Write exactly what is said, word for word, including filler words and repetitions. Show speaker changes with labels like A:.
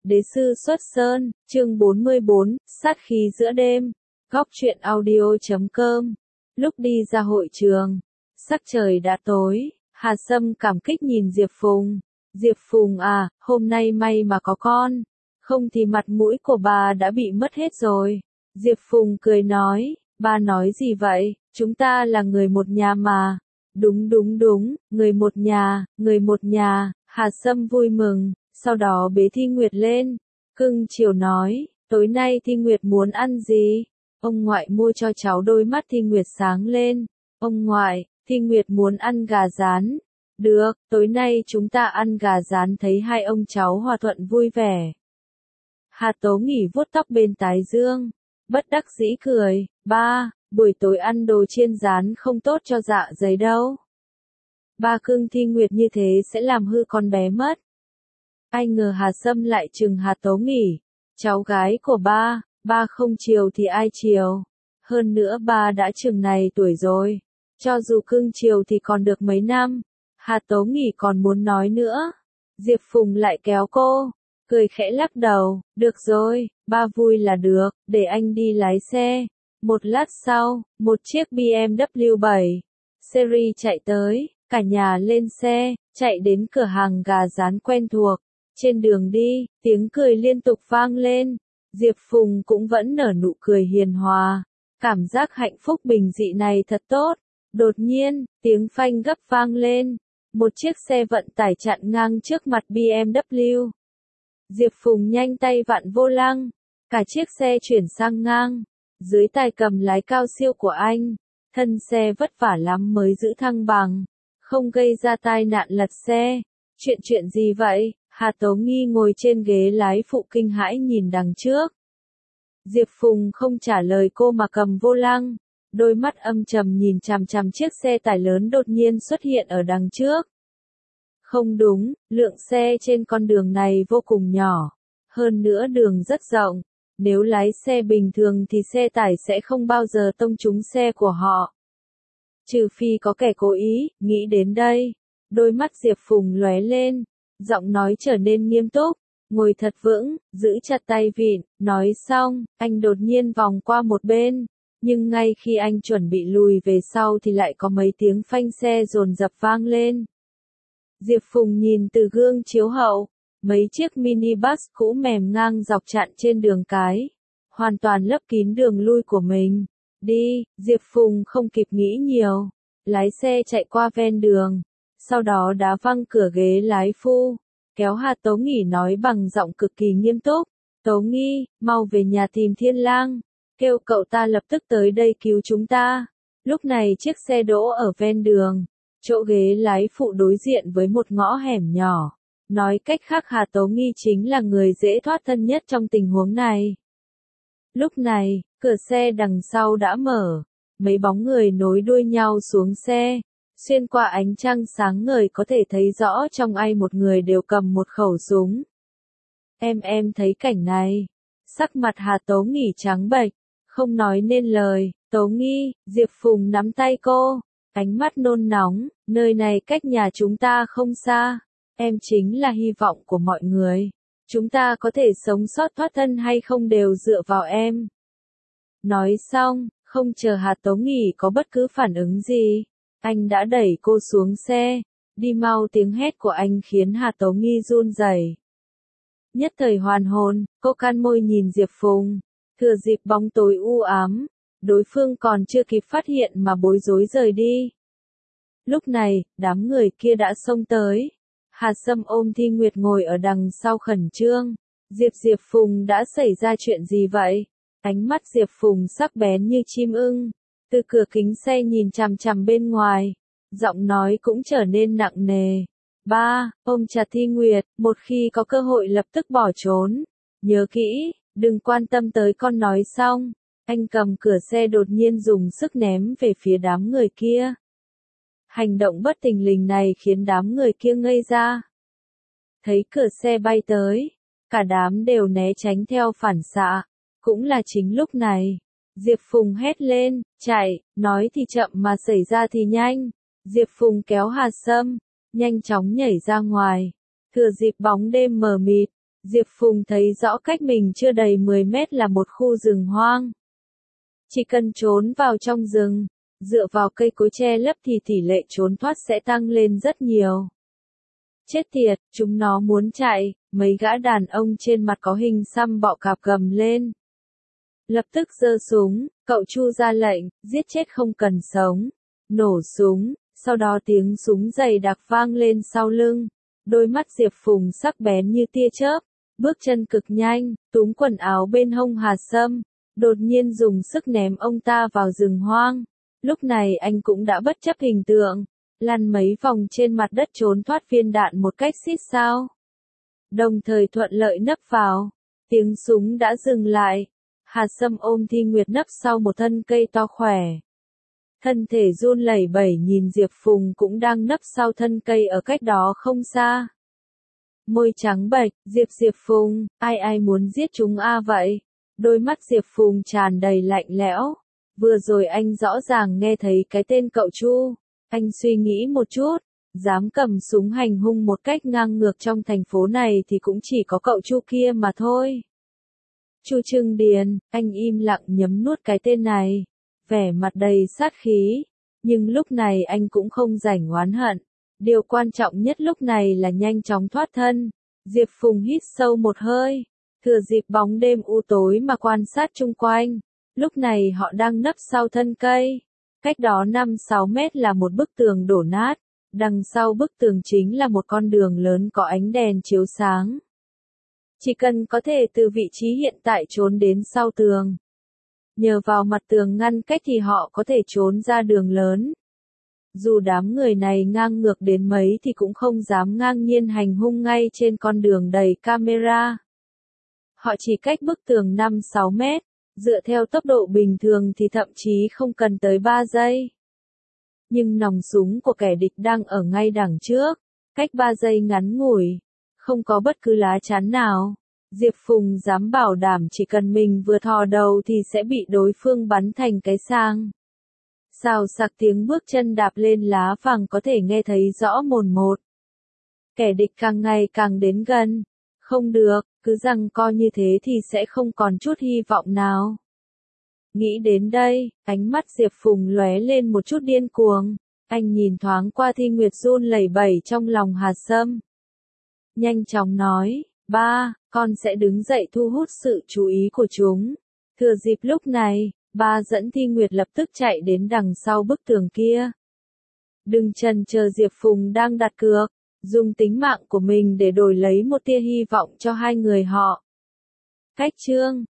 A: Đế sư xuất sơn, chương bốn mươi bốn, sát khí giữa đêm. Góc truyện audio chấm com. Lúc đi ra hội trường, sắc trời đã tối, Hà Sâm cảm kích nhìn Diệp Phùng. Diệp Phùng à, hôm nay may mà có con, không thì mặt mũi của bà đã bị mất hết rồi. Diệp Phùng cười nói, ba nói gì vậy, chúng ta là người một nhà mà. Đúng đúng đúng, người một nhà, người một nhà, Hà Sâm vui mừng, sau đó bế Thi Nguyệt lên. Cưng chiều nói, tối nay Thi Nguyệt muốn ăn gì? Ông ngoại mua cho cháu. Đôi mắt Thi Nguyệt sáng lên. Ông ngoại, Thi Nguyệt muốn ăn gà rán. Được, tối nay chúng ta ăn gà rán. Thấy hai ông cháu hòa thuận vui vẻ. Hà Tố Nghỉ vuốt tóc bên tái dương, bất đắc dĩ cười, ba, buổi tối ăn đồ chiên rán không tốt cho dạ dày đâu. Ba cưng Thi Nguyệt như thế sẽ làm hư con bé mất. Ai ngờ Hà Sâm lại chừng Hà Tố Nghỉ, cháu gái của ba, ba không chiều thì ai chiều. Hơn nữa ba đã chừng này tuổi rồi, cho dù cưng chiều thì còn được mấy năm. Hà Tố Nghỉ còn muốn nói nữa, Diệp Phùng lại kéo cô, cười khẽ lắc đầu, được rồi, ba vui là được, để anh đi lái xe. Một lát sau, một chiếc B M W bảy Series chạy tới, cả nhà lên xe, chạy đến cửa hàng gà rán quen thuộc. Trên đường đi, tiếng cười liên tục vang lên. Diệp Phùng cũng vẫn nở nụ cười hiền hòa. Cảm giác hạnh phúc bình dị này thật tốt. Đột nhiên, tiếng phanh gấp vang lên. Một chiếc xe vận tải chặn ngang trước mặt B M W. Diệp Phùng nhanh tay vặn vô lăng. Cả chiếc xe chuyển sang ngang. Dưới tay cầm lái cao siêu của anh, thân xe vất vả lắm mới giữ thăng bằng, không gây ra tai nạn lật xe. Chuyện chuyện gì vậy? Hà Tố Nghi ngồi trên ghế lái phụ kinh hãi nhìn đằng trước. Diệp Phùng không trả lời cô mà cầm vô lăng, đôi mắt âm trầm nhìn chằm chằm chiếc xe tải lớn đột nhiên xuất hiện ở đằng trước. Không đúng, lượng xe trên con đường này vô cùng nhỏ, hơn nữa đường rất rộng. Nếu lái xe bình thường thì xe tải sẽ không bao giờ tông trúng xe của họ. Trừ phi có kẻ cố ý. Nghĩ đến đây, đôi mắt Diệp Phùng lóe lên, giọng nói trở nên nghiêm túc, ngồi thật vững, giữ chặt tay vịn, nói xong, anh đột nhiên vòng qua một bên, nhưng ngay khi anh chuẩn bị lùi về sau thì lại có mấy tiếng phanh xe dồn dập vang lên. Diệp Phùng nhìn từ gương chiếu hậu, mấy chiếc minibus cũ mềm ngang dọc chặn trên đường cái, hoàn toàn lấp kín đường lui của mình. Đi, Diệp Phùng không kịp nghĩ nhiều, lái xe chạy qua ven đường, sau đó đá văng cửa ghế lái phu, kéo Hà Tố Nghỉ nói bằng giọng cực kỳ nghiêm túc, Tố Nghi, mau về nhà tìm Thiên Lang, kêu cậu ta lập tức tới đây cứu chúng ta. Lúc này chiếc xe đỗ ở ven đường, chỗ ghế lái phụ đối diện với một ngõ hẻm nhỏ. Nói cách khác Hà Tố Nghi chính là người dễ thoát thân nhất trong tình huống này. Lúc này, cửa xe đằng sau đã mở, mấy bóng người nối đuôi nhau xuống xe, xuyên qua ánh trăng sáng ngời có thể thấy rõ trong ai một người đều cầm một khẩu súng. Em em thấy cảnh này, sắc mặt Hà Tố Nghỉ trắng bệch, không nói nên lời. Tố Nghi, Diệp Phùng nắm tay cô, ánh mắt nôn nóng, nơi này cách nhà chúng ta không xa. Em chính là hy vọng của mọi người. Chúng ta có thể sống sót thoát thân hay không đều dựa vào em. Nói xong, không chờ Hà Tố Nghỉ có bất cứ phản ứng gì, anh đã đẩy cô xuống xe. Đi mau, tiếng hét của anh khiến Hà Tố Nghi run rẩy. Nhất thời hoàn hồn, cô can môi nhìn Diệp Phùng. Thừa dịp bóng tối u ám, đối phương còn chưa kịp phát hiện mà bối rối rời đi. Lúc này, đám người kia đã xông tới. Hà Sâm ôm Thi Nguyệt ngồi ở đằng sau khẩn trương. Diệp Diệp Phùng đã xảy ra chuyện gì vậy? Ánh mắt Diệp Phùng sắc bén như chim ưng. Từ cửa kính xe nhìn chằm chằm bên ngoài. Giọng nói cũng trở nên nặng nề. Ba, ôm chặt Thi Nguyệt, một khi có cơ hội lập tức bỏ trốn. Nhớ kỹ, đừng quan tâm tới con. Nói xong, anh cầm cửa xe đột nhiên dùng sức ném về phía đám người kia. Hành động bất thình lình này khiến đám người kia ngây ra. Thấy cửa xe bay tới, cả đám đều né tránh theo phản xạ. Cũng là chính lúc này, Diệp Phùng hét lên, chạy, nói thì chậm mà xảy ra thì nhanh. Diệp Phùng kéo Hà Sâm, nhanh chóng nhảy ra ngoài. Thừa dịp bóng đêm mờ mịt, Diệp Phùng thấy rõ cách mình chưa đầy mười mét là một khu rừng hoang. Chỉ cần trốn vào trong rừng, dựa vào cây cối che lấp thì tỷ lệ trốn thoát sẽ tăng lên rất nhiều. Chết tiệt, chúng nó muốn chạy, mấy gã đàn ông trên mặt có hình xăm bọ cạp gầm lên. Lập tức giơ súng, cậu Chu ra lệnh, giết chết không cần sống. Nổ súng, sau đó tiếng súng dày đặc vang lên sau lưng. Đôi mắt Diệp Phùng sắc bén như tia chớp, bước chân cực nhanh, túm quần áo bên hông Hà Sâm, đột nhiên dùng sức ném ông ta vào rừng hoang. Lúc này anh cũng đã bất chấp hình tượng, lăn mấy vòng trên mặt đất trốn thoát viên đạn một cách xít sao. Đồng thời thuận lợi nấp vào, tiếng súng đã dừng lại. Hà Sâm ôm Thi Nguyệt nấp sau một thân cây to khỏe. Thân thể run lẩy bẩy nhìn Diệp Phùng cũng đang nấp sau thân cây ở cách đó không xa. Môi trắng bệch, Diệp Diệp Phùng, ai ai muốn giết chúng a vậy? Đôi mắt Diệp Phùng tràn đầy lạnh lẽo. Vừa rồi anh rõ ràng nghe thấy cái tên cậu Chu. Anh suy nghĩ một chút, dám cầm súng hành hung một cách ngang ngược trong thành phố này thì cũng chỉ có cậu Chu kia mà thôi. Chu Trưng Điền, anh im lặng nhấm nuốt cái tên này, vẻ mặt đầy sát khí, nhưng lúc này anh cũng không rảnh oán hận. Điều quan trọng nhất lúc này là nhanh chóng thoát thân. Diệp Phùng hít sâu một hơi, thừa dịp bóng đêm u tối mà quan sát chung quanh. Lúc này họ đang nấp sau thân cây. Cách đó năm sáu mét là một bức tường đổ nát, đằng sau bức tường chính là một con đường lớn có ánh đèn chiếu sáng. Chỉ cần có thể từ vị trí hiện tại trốn đến sau tường. Nhờ vào mặt tường ngăn cách thì họ có thể trốn ra đường lớn. Dù đám người này ngang ngược đến mấy thì cũng không dám ngang nhiên hành hung ngay trên con đường đầy camera. Họ chỉ cách bức tường năm sáu mét, dựa theo tốc độ bình thường thì thậm chí không cần tới ba giây. Nhưng nòng súng của kẻ địch đang ở ngay đằng trước, cách ba giây ngắn ngủi, không có bất cứ lá chắn nào. Diệp Phùng dám bảo đảm chỉ cần mình vừa thò đầu thì sẽ bị đối phương bắn thành cái sang. Xào xạc tiếng bước chân đạp lên lá vàng có thể nghe thấy rõ mồn một. Kẻ địch càng ngày càng đến gần. Không được, cứ giằng co như thế thì sẽ không còn chút hy vọng nào. Nghĩ đến đây, ánh mắt Diệp Phùng lóe lên một chút điên cuồng. Anh nhìn thoáng qua Thi Nguyệt run lẩy bẩy trong lòng Hà Sâm. Nhanh chóng nói, ba, con sẽ đứng dậy thu hút sự chú ý của chúng. Thừa dịp lúc này, ba dẫn Thi Nguyệt lập tức chạy đến đằng sau bức tường kia. Đừng chần chờ, Diệp Phùng đang đặt cược, dùng tính mạng của mình để đổi lấy một tia hy vọng cho hai người họ. Cách chương